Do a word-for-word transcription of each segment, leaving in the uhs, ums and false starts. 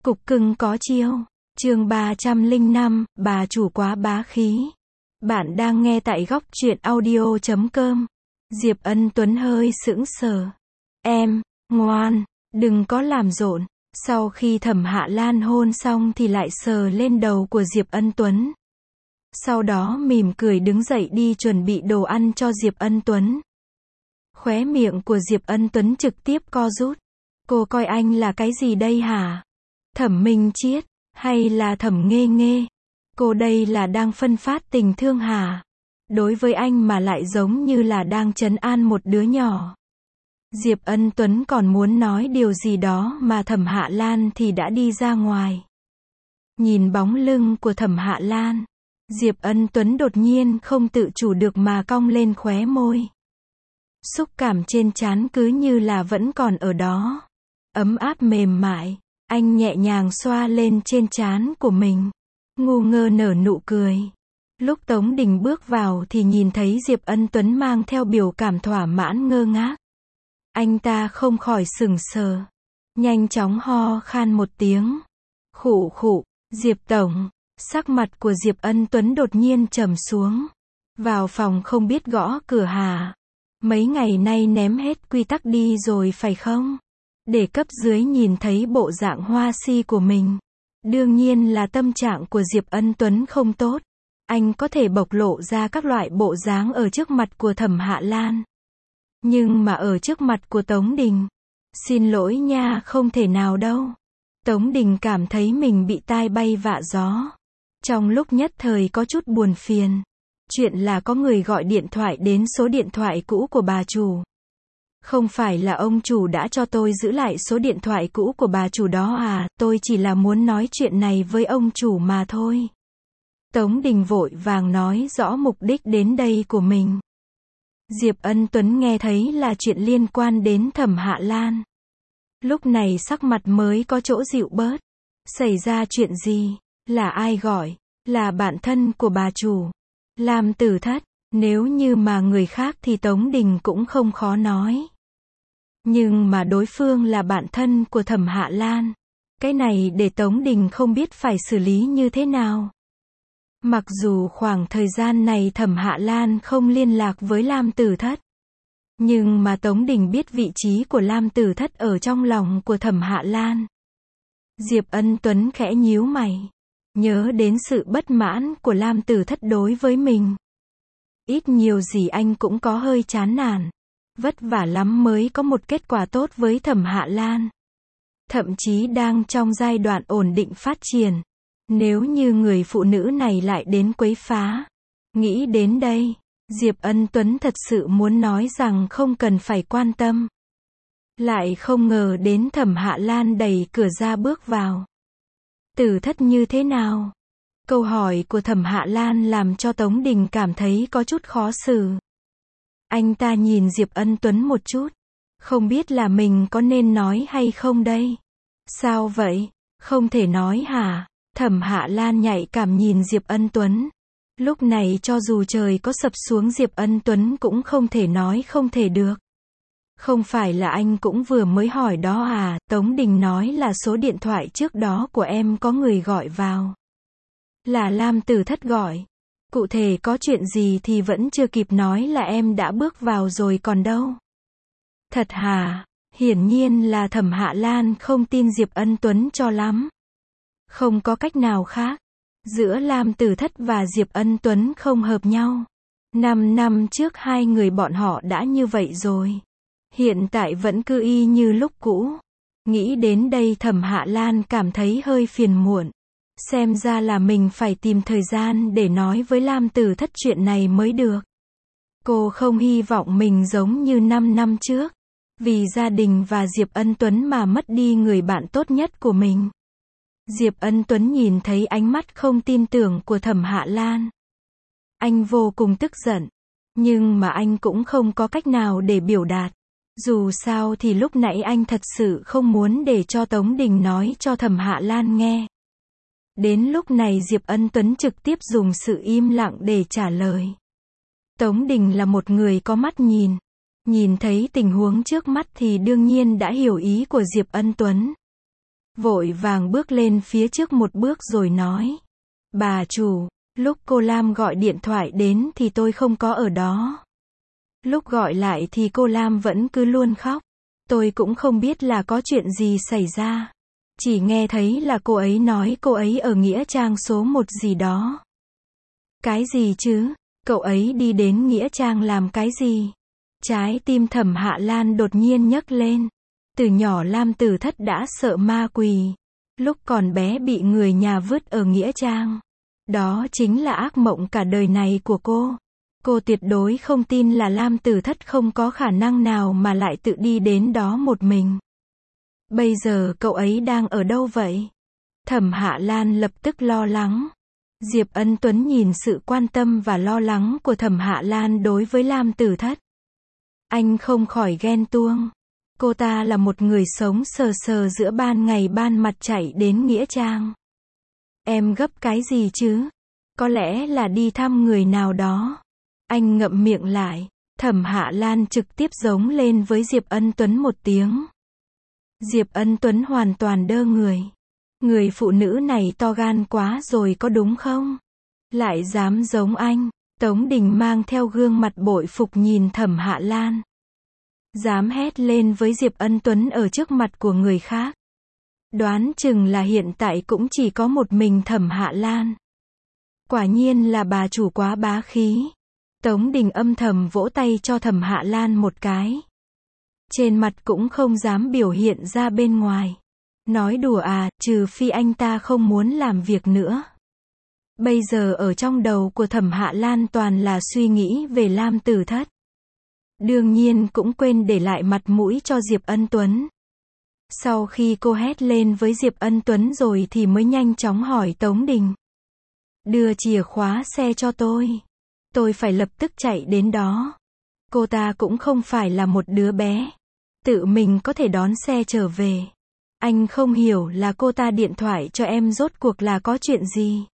Cục cưng có chiêu. Chương ba trăm lẻ năm, bà chủ quá bá khí. Bạn đang nghe tại góc truyện audio chấm com. Diệp Ân Tuấn hơi sững sờ. Em, ngoan, đừng có làm rộn. Sau khi Thẩm Hạ Lan hôn xong thì lại sờ lên đầu của Diệp Ân Tuấn. Sau đó mỉm cười đứng dậy đi chuẩn bị đồ ăn cho Diệp Ân Tuấn. Khóe miệng của Diệp Ân Tuấn trực tiếp co rút. Cô coi anh là cái gì đây hả? Thẩm Minh Chiết, hay là Thẩm Nghê Nghê? Cô đây là đang phân phát tình thương hả? Đối với anh mà lại giống như là đang trấn an một đứa nhỏ. Diệp Ân Tuấn còn muốn nói điều gì đó mà Thẩm Hạ Lan thì đã đi ra ngoài. Nhìn bóng lưng của Thẩm Hạ Lan, Diệp Ân Tuấn đột nhiên không tự chủ được mà cong lên khóe môi. Xúc cảm trên trán cứ như là vẫn còn ở đó. Ấm áp mềm mại, anh nhẹ nhàng xoa lên trên trán của mình. Ngu ngơ nở nụ cười. Lúc Tống Đình bước vào thì nhìn thấy Diệp Ân Tuấn mang theo biểu cảm thỏa mãn ngơ ngác. Anh ta không khỏi sững sờ. Nhanh chóng ho khan một tiếng. Khụ khụ, Diệp Tổng. Sắc mặt của Diệp Ân Tuấn đột nhiên trầm xuống. Vào phòng không biết gõ cửa hả? Mấy ngày nay ném hết quy tắc đi rồi phải không? Để cấp dưới nhìn thấy bộ dạng hoa si của mình. Đương nhiên là tâm trạng của Diệp Ân Tuấn không tốt. Anh có thể bộc lộ ra các loại bộ dáng ở trước mặt của Thẩm Hạ Lan. Nhưng mà ở trước mặt của Tống Đình. Xin lỗi nha, không thể nào đâu. Tống Đình cảm thấy mình bị tai bay vạ gió. Trong lúc nhất thời có chút buồn phiền. Chuyện là có người gọi điện thoại đến số điện thoại cũ của bà chủ. Không phải là ông chủ đã cho tôi giữ lại số điện thoại cũ của bà chủ đó à, tôi chỉ là muốn nói chuyện này với ông chủ mà thôi. Tống Đình vội vàng nói rõ mục đích đến đây của mình. Diệp Ân Tuấn nghe thấy là chuyện liên quan đến Thẩm Hạ Lan. Lúc này sắc mặt mới có chỗ dịu bớt. Xảy ra chuyện gì? Là ai gọi? Là bạn thân của bà chủ. Lam Tử Thất. Nếu như mà người khác thì Tống Đình cũng không khó nói. Nhưng mà đối phương là bạn thân của Thẩm Hạ Lan. Cái này để Tống Đình không biết phải xử lý như thế nào. Mặc dù khoảng thời gian này Thẩm Hạ Lan không liên lạc với Lam Tử Thất. Nhưng mà Tống Đình biết vị trí của Lam Tử Thất ở trong lòng của Thẩm Hạ Lan. Diệp Ân Tuấn khẽ nhíu mày. Nhớ đến sự bất mãn của Lam Tử Thất đối với mình. Ít nhiều gì anh cũng có hơi chán nản. Vất vả lắm mới có một kết quả tốt với Thẩm Hạ Lan. Thậm chí đang trong giai đoạn ổn định phát triển. Nếu như người phụ nữ này lại đến quấy phá. Nghĩ đến đây, Diệp Ân Tuấn thật sự muốn nói rằng không cần phải quan tâm. Lại không ngờ đến Thẩm Hạ Lan đẩy cửa ra bước vào. Tử Thất như thế nào? Câu hỏi của Thẩm Hạ Lan làm cho Tống Đình cảm thấy có chút khó xử. Anh ta nhìn Diệp Ân Tuấn một chút. Không biết là mình có nên nói hay không đây? Sao vậy? Không thể nói hả? Thẩm Hạ Lan nhạy cảm nhìn Diệp Ân Tuấn. Lúc này cho dù trời có sập xuống Diệp Ân Tuấn cũng không thể nói không thể được. Không phải là anh cũng vừa mới hỏi đó à? Tống Đình nói là số điện thoại trước đó của em có người gọi vào. Là Lam Tử Thất gọi. Cụ thể có chuyện gì thì vẫn chưa kịp nói là em đã bước vào rồi còn đâu. Thật hả? Hiển nhiên là Thẩm Hạ Lan không tin Diệp Ân Tuấn cho lắm. Không có cách nào khác. Giữa Lam Tử Thất và Diệp Ân Tuấn không hợp nhau. Năm năm trước hai người bọn họ đã như vậy rồi. Hiện tại vẫn cứ y như lúc cũ. Nghĩ đến đây Thẩm Hạ Lan cảm thấy hơi phiền muộn. Xem ra là mình phải tìm thời gian để nói với Lam Tử Thất chuyện này mới được. Cô không hy vọng mình giống như năm năm trước. Vì gia đình và Diệp Ân Tuấn mà mất đi người bạn tốt nhất của mình. Diệp Ân Tuấn nhìn thấy ánh mắt không tin tưởng của Thẩm Hạ Lan. Anh vô cùng tức giận. Nhưng mà anh cũng không có cách nào để biểu đạt. Dù sao thì lúc nãy anh thật sự không muốn để cho Tống Đình nói cho Thẩm Hạ Lan nghe. Đến lúc này Diệp Ân Tuấn trực tiếp dùng sự im lặng để trả lời. Tống Đình là một người có mắt nhìn. Nhìn thấy tình huống trước mắt thì đương nhiên đã hiểu ý của Diệp Ân Tuấn. vội vàng bước lên phía trước một bước rồi nói. Bà chủ, lúc cô Lam gọi điện thoại đến thì tôi không có ở đó. Lúc gọi lại thì cô Lam vẫn cứ luôn khóc. Tôi cũng không biết là có chuyện gì xảy ra. Chỉ nghe thấy là cô ấy nói cô ấy ở Nghĩa Trang số một gì đó. Cái gì chứ? Cậu ấy đi đến Nghĩa Trang làm cái gì? Trái tim Thẩm Hạ Lan đột nhiên nhấc lên. Từ nhỏ Lam Tử Thất đã sợ ma quỷ. Lúc còn bé bị người nhà vứt ở Nghĩa Trang. Đó chính là ác mộng cả đời này của cô. Cô tuyệt đối không tin là Lam Tử Thất không có khả năng nào mà lại tự đi đến đó một mình. Bây giờ cậu ấy đang ở đâu vậy? Thẩm Hạ Lan lập tức lo lắng. Diệp Ân Tuấn nhìn sự quan tâm và lo lắng của Thẩm Hạ Lan đối với Lam Tử Thất. Anh không khỏi ghen tuông. Cô ta là một người sống sờ sờ giữa ban ngày ban mặt chạy đến Nghĩa Trang. Em gấp cái gì chứ? Có lẽ là đi thăm người nào đó. Anh ngậm miệng lại. Thẩm Hạ Lan trực tiếp giống lên với Diệp Ân Tuấn một tiếng. Diệp Ân Tuấn hoàn toàn đơ người. Người phụ nữ này to gan quá rồi có đúng không? Lại dám giống anh. Tống Đình mang theo gương mặt bội phục nhìn Thẩm Hạ Lan. Dám hét lên với Diệp Ân Tuấn ở trước mặt của người khác. Đoán chừng là hiện tại cũng chỉ có một mình Thẩm Hạ Lan. Quả nhiên là bà chủ quá bá khí. Tống Đình âm thầm vỗ tay cho Thẩm Hạ Lan một cái. Trên mặt cũng không dám biểu hiện ra bên ngoài. Nói đùa à, trừ phi anh ta không muốn làm việc nữa. Bây giờ ở trong đầu của Thẩm Hạ Lan toàn là suy nghĩ về Lam Tử Thất. Đương nhiên cũng quên để lại mặt mũi cho Diệp Ân Tuấn. Sau khi cô hét lên với Diệp Ân Tuấn rồi thì mới nhanh chóng hỏi Tống Đình. Đưa chìa khóa xe cho tôi. Tôi phải lập tức chạy đến đó. Cô ta cũng không phải là một đứa bé. Tự mình có thể đón xe trở về. Anh không hiểu là cô ta điện thoại cho em rốt cuộc là có chuyện gì.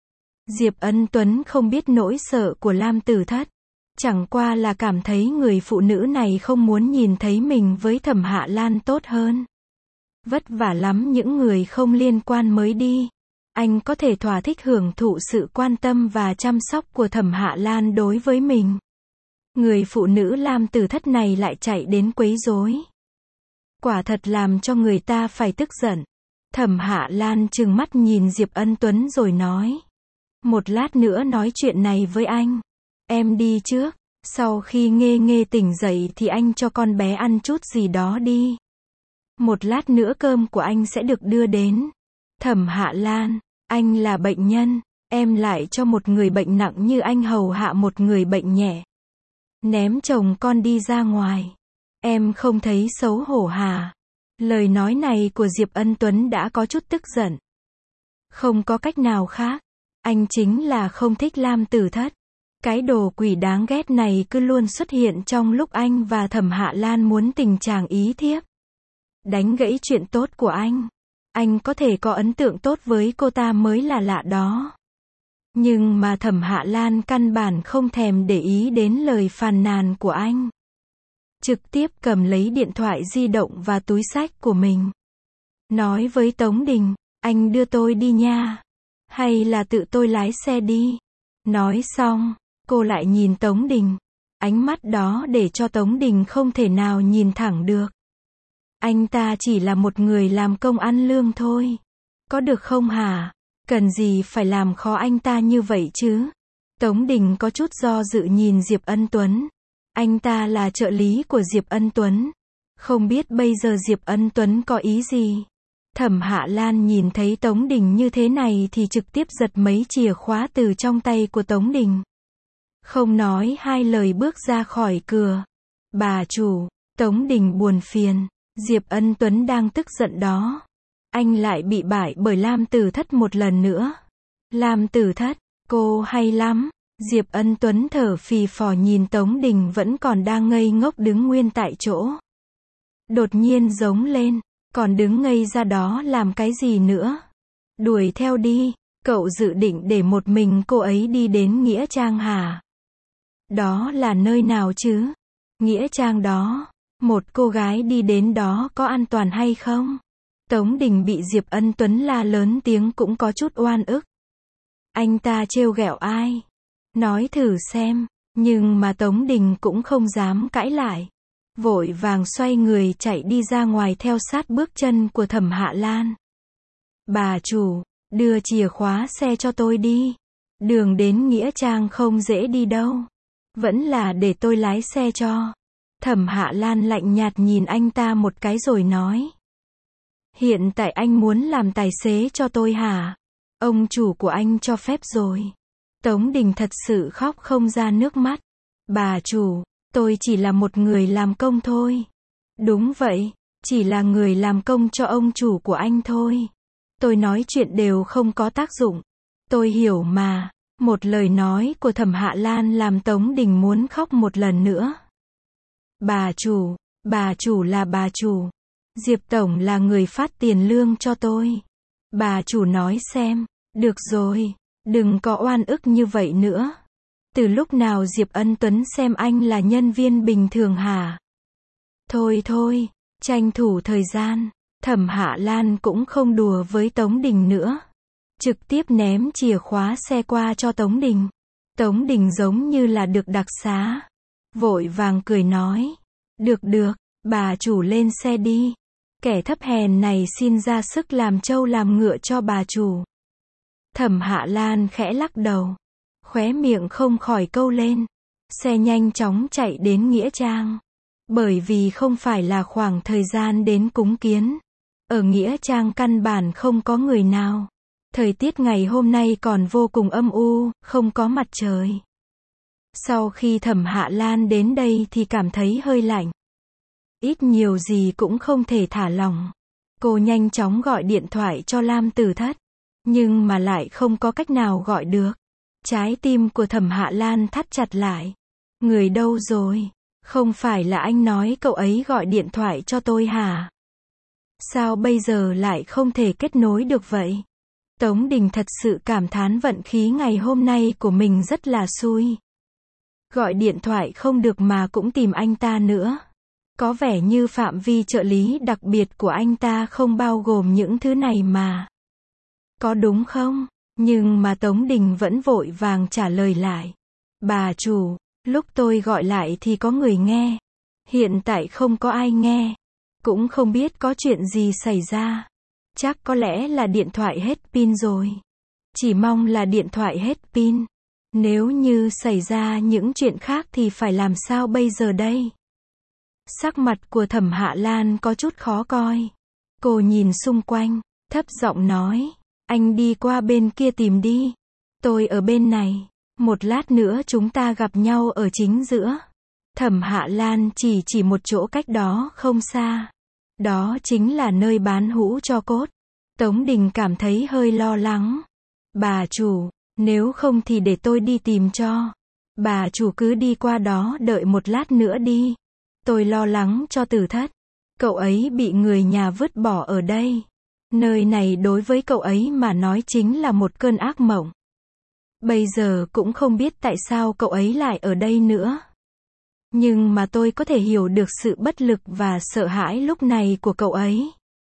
Diệp Ân Tuấn không biết nỗi sợ của Lam Tử Thất. Chẳng qua là cảm thấy người phụ nữ này không muốn nhìn thấy mình với Thẩm Hạ Lan tốt hơn. Vất vả lắm những người không liên quan mới đi. Anh có thể thỏa thích hưởng thụ sự quan tâm và chăm sóc của Thẩm Hạ Lan đối với mình. Người phụ nữ Lam Tử Thất này lại chạy đến quấy rối. Quả thật làm cho người ta phải tức giận. Thẩm Hạ Lan trừng mắt nhìn Diệp Ân Tuấn rồi nói. Một lát nữa nói chuyện này với anh. Em đi trước. Sau khi Nghê Nghê tỉnh dậy thì anh cho con bé ăn chút gì đó đi. Một lát nữa cơm của anh sẽ được đưa đến. Thẩm Hạ Lan, anh là bệnh nhân. Em lại cho một người bệnh nặng như anh hầu hạ một người bệnh nhẹ. Ném chồng con đi ra ngoài. Em không thấy xấu hổ hả? Lời nói này của Diệp Ân Tuấn đã có chút tức giận. Không có cách nào khác. Anh chính là không thích Lam Tử Thất. Cái đồ quỷ đáng ghét này cứ luôn xuất hiện trong lúc anh và Thẩm Hạ Lan muốn tình chàng ý thiếp. Đánh gãy chuyện tốt của anh. Anh có thể có ấn tượng tốt với cô ta mới là lạ đó. Nhưng mà Thẩm Hạ Lan căn bản không thèm để ý đến lời phàn nàn của anh. Trực tiếp cầm lấy điện thoại di động và túi xách của mình. Nói với Tống Đình, anh đưa tôi đi nha. Hay là tự tôi lái xe đi. Nói xong, cô lại nhìn Tống Đình. Ánh mắt đó để cho Tống Đình không thể nào nhìn thẳng được. Anh ta chỉ là một người làm công ăn lương thôi. Có được không hả? Cần gì phải làm khó anh ta như vậy chứ? Tống Đình có chút do dự nhìn Diệp Ân Tuấn. Anh ta là trợ lý của Diệp Ân Tuấn. Không biết bây giờ Diệp Ân Tuấn có ý gì? Thẩm Hạ Lan nhìn thấy Tống Đình như thế này thì trực tiếp giật mấy chìa khóa từ trong tay của Tống Đình. Không nói hai lời bước ra khỏi cửa. Bà chủ, Tống Đình buồn phiền. Diệp Ân Tuấn đang tức giận đó. Anh lại bị bại bởi Lam Tử Thất một lần nữa. Lam Tử Thất, cô hay lắm. Diệp Ân Tuấn thở phì phò nhìn Tống Đình vẫn còn đang ngây ngốc đứng nguyên tại chỗ. Đột nhiên giống lên. Còn đứng ngây ra đó làm cái gì nữa? Đuổi theo đi. Cậu dự định để một mình cô ấy đi đến Nghĩa Trang hả? Đó là nơi nào chứ? Nghĩa Trang đó. Một cô gái đi đến đó có an toàn hay không? Tống Đình bị Diệp Ân Tuấn la lớn tiếng cũng có chút oan ức. Anh ta trêu ghẹo ai? Nói thử xem, nhưng mà Tống Đình cũng không dám cãi lại. Vội vàng xoay người chạy đi ra ngoài theo sát bước chân của Thẩm Hạ Lan. Bà chủ, đưa chìa khóa xe cho tôi đi. Đường đến Nghĩa Trang không dễ đi đâu. Vẫn là để tôi lái xe cho. Thẩm Hạ Lan lạnh nhạt nhìn anh ta một cái rồi nói. Hiện tại anh muốn làm tài xế cho tôi hả? Ông chủ của anh cho phép rồi. Tống Đình thật sự khóc không ra nước mắt. Bà chủ, tôi chỉ là một người làm công thôi. Đúng vậy, chỉ là người làm công cho ông chủ của anh thôi. Tôi nói chuyện đều không có tác dụng. Tôi hiểu mà. Một lời nói của Thẩm Hạ Lan làm Tống Đình muốn khóc một lần nữa. Bà chủ, bà chủ là bà chủ. Diệp Tổng là người phát tiền lương cho tôi. Bà chủ nói xem, được rồi, đừng có oan ức như vậy nữa. Từ lúc nào Diệp Ân Tuấn xem anh là nhân viên bình thường hả? Thôi thôi, tranh thủ thời gian, Thẩm Hạ Lan cũng không đùa với Tống Đình nữa. Trực tiếp ném chìa khóa xe qua cho Tống Đình. Tống Đình giống như là được đặc xá. Vội vàng cười nói. Được được, bà chủ lên xe đi. Kẻ thấp hèn này xin ra sức làm trâu làm ngựa cho bà chủ. Thẩm Hạ Lan khẽ lắc đầu. Khóe miệng không khỏi câu lên. Xe nhanh chóng chạy đến Nghĩa Trang. Bởi vì không phải là khoảng thời gian đến cúng kiến. Ở Nghĩa Trang căn bản không có người nào. Thời tiết ngày hôm nay còn vô cùng âm u, không có mặt trời. Sau khi Thẩm Hạ Lan đến đây thì cảm thấy hơi lạnh. Ít nhiều gì cũng không thể thả lỏng. Cô nhanh chóng gọi điện thoại cho Lam Tử Thất. Nhưng mà lại không có cách nào gọi được. Trái tim của Thẩm Hạ Lan thắt chặt lại. Người đâu rồi? Không phải là anh nói cậu ấy gọi điện thoại cho tôi hả? Sao bây giờ lại không thể kết nối được vậy? Tống Đình thật sự cảm thán vận khí ngày hôm nay của mình rất là xui. Gọi điện thoại không được mà cũng tìm anh ta nữa. Có vẻ như phạm vi trợ lý đặc biệt của anh ta không bao gồm những thứ này mà. Có đúng không? Nhưng mà Tống Đình vẫn vội vàng trả lời lại. Bà chủ, lúc tôi gọi lại thì có người nghe. Hiện tại không có ai nghe. Cũng không biết có chuyện gì xảy ra. Chắc có lẽ là điện thoại hết pin rồi. Chỉ mong là điện thoại hết pin. Nếu như xảy ra những chuyện khác thì phải làm sao bây giờ đây? Sắc mặt của Thẩm Hạ Lan có chút khó coi. Cô nhìn xung quanh, thấp giọng nói. Anh đi qua bên kia tìm đi. Tôi ở bên này. Một lát nữa chúng ta gặp nhau ở chính giữa. Thẩm Hạ Lan chỉ chỉ một chỗ cách đó không xa. Đó chính là nơi bán hũ tro cốt. Tống Đình cảm thấy hơi lo lắng. Bà chủ, nếu không thì để tôi đi tìm cho. Bà chủ cứ đi qua đó đợi một lát nữa đi. Tôi lo lắng cho Tử Thất. Cậu ấy bị người nhà vứt bỏ ở đây. Nơi này đối với cậu ấy mà nói chính là một cơn ác mộng. Bây giờ cũng không biết tại sao cậu ấy lại ở đây nữa. Nhưng mà tôi có thể hiểu được sự bất lực và sợ hãi lúc này của cậu ấy.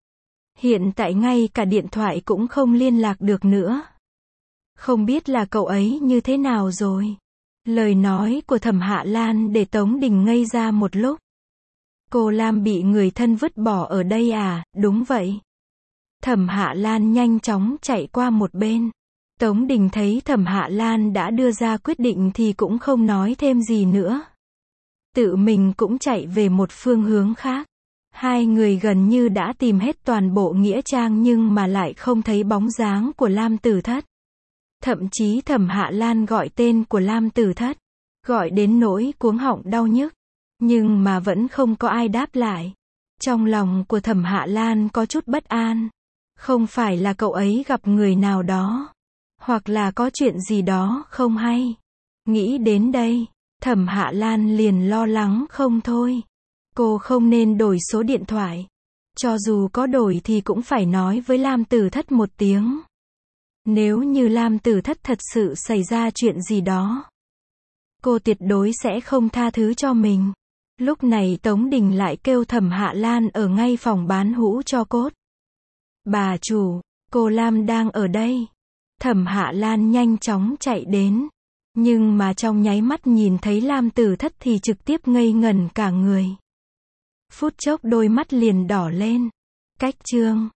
Hiện tại ngay cả điện thoại cũng không liên lạc được nữa. Không biết là cậu ấy như thế nào rồi. Lời nói của Thẩm Hạ Lan để Tống Đình ngây ra một lúc. Cô Lam bị người thân vứt bỏ ở đây à? Đúng vậy. Thẩm Hạ Lan nhanh chóng chạy qua một bên. Tống Đình thấy Thẩm Hạ Lan đã đưa ra quyết định thì cũng không nói thêm gì nữa. Tự mình cũng chạy về một phương hướng khác. Hai người gần như đã tìm hết toàn bộ Nghĩa Trang nhưng mà lại không thấy bóng dáng của Lam Tử Thất. Thậm chí Thẩm Hạ Lan gọi tên của Lam Tử Thất. Gọi đến nỗi cuống họng đau nhức. Nhưng mà vẫn không có ai đáp lại. Trong lòng của Thẩm Hạ Lan có chút bất an. Không phải là cậu ấy gặp người nào đó. Hoặc là có chuyện gì đó không hay. Nghĩ đến đây, Thẩm Hạ Lan liền lo lắng không thôi. Cô không nên đổi số điện thoại. Cho dù có đổi thì cũng phải nói với Lam Tử Thất một tiếng. Nếu như Lam Tử Thất thật sự xảy ra chuyện gì đó, cô tuyệt đối sẽ không tha thứ cho mình. Lúc này Tống Đình lại kêu Thẩm Hạ Lan ở ngay phòng bán hũ tro cốt. Bà chủ, cô Lam đang ở đây. Thẩm Hạ Lan nhanh chóng chạy đến. Nhưng mà trong nháy mắt nhìn thấy Lam Tử Thất thì trực tiếp ngây ngẩn cả người. Phút chốc đôi mắt liền đỏ lên. Cách chương